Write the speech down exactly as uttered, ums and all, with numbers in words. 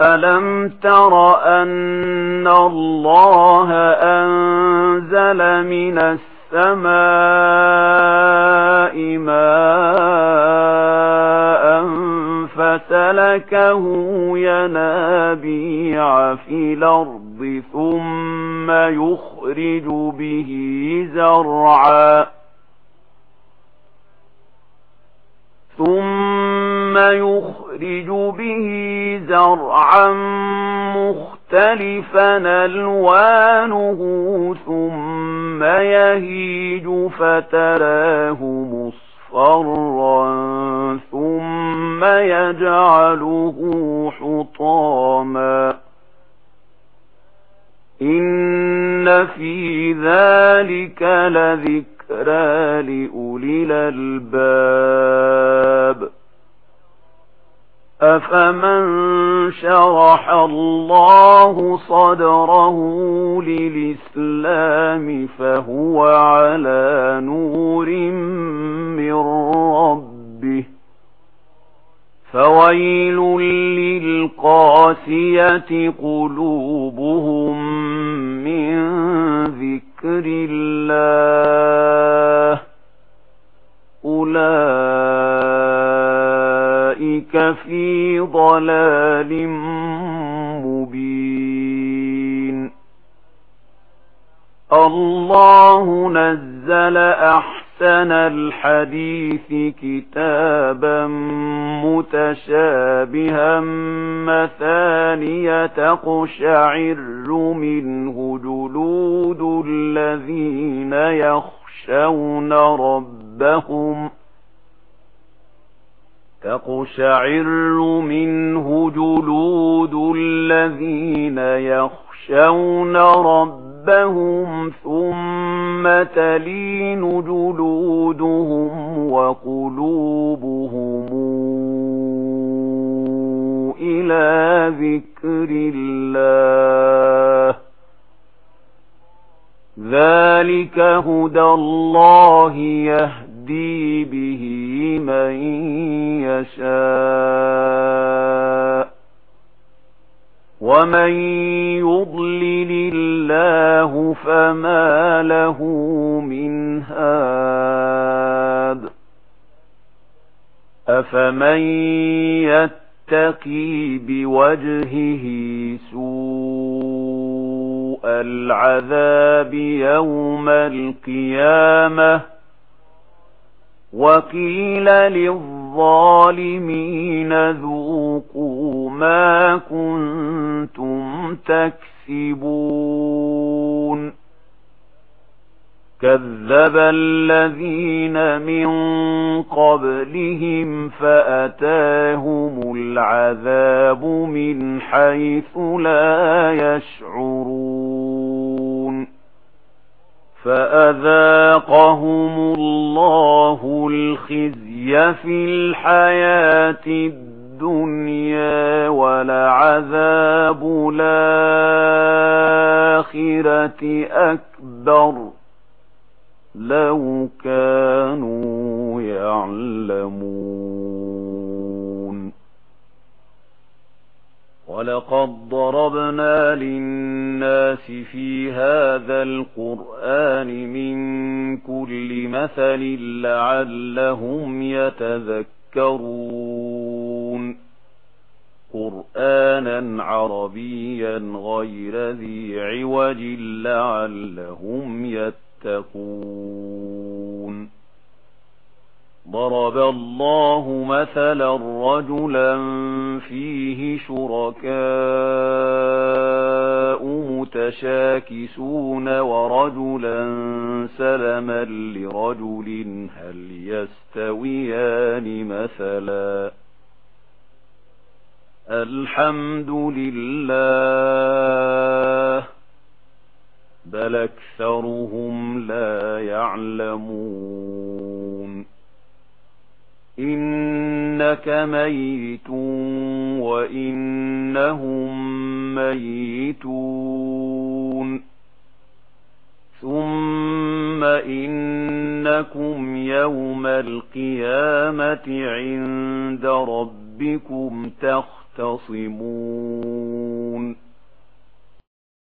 ألم تر أن الله أنزل من السماء ماء فسلكه ينابيع في الأرض ثم يخرج به زرعا ثم يخرج به زرعا مختلفا ألوانه ثم يهيج فتراه مصفرا ثم يجعله حطاما إن في ذلك لذكرى لأولي الألباب أفمن شرح الله صدره للإسلام فهو على نور من ربه فويل للقاسية قلوبهم من ذكر الله أولئك في ضلال مبين الله نزل أحسن الحديث كتابا متشابها مثانية تقشعر منه جلود الذين يخشون ربهم تقشعر منه جلود الذين يخشون ربهم ثم تلين جلودهم وقلوبهم إلى ذكر الله ذلك هدى الله يهدي به من يشاء ومن يضلل الله فما له من هاد أفمن يتقي بوجهه سوء العذاب يوم القيامة وقيل للظالمين ذوقوا ما كنتم تكسبون كذب الذين من قبلهم فأتاهم العذاب من حيث لا يشعرون فأذاقهم الله الخزي في الحياة الدنيا ولعذاب الآخرة أكبر لو كانوا يعلمون ولقد ضربنا للناس في هذا القرآن من كل مثل لعلهم يتذكرون قرآنا عربيا غير ذي عوج لعلهم يتقون ضرب الله مثلا رجلا فيه شركاء متشاكسون ورجلا سلما لرجل هل يستويان مثلا الحمد لله بل أكثرهم لا يعلمون إنك ميت وإنهم ميتون ثم إنكم يوم القيامة عند ربكم ربكم تختصمون